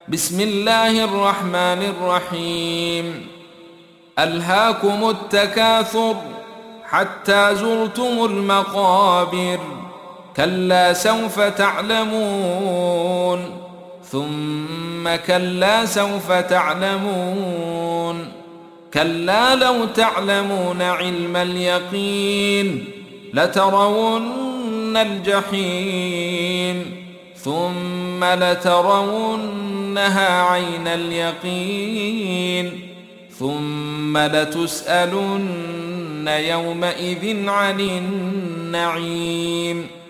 بسم الله الرحمن الرحيم. ألهاكم التكاثر حتى زرتم المقابر، كلا سوف تعلمون ثم كلا سوف تعلمون، كلا لو تعلمون علم اليقين لترون الجحيم ثم لترونها عين اليقين ثم لتسألن يومئذ عن النعيم.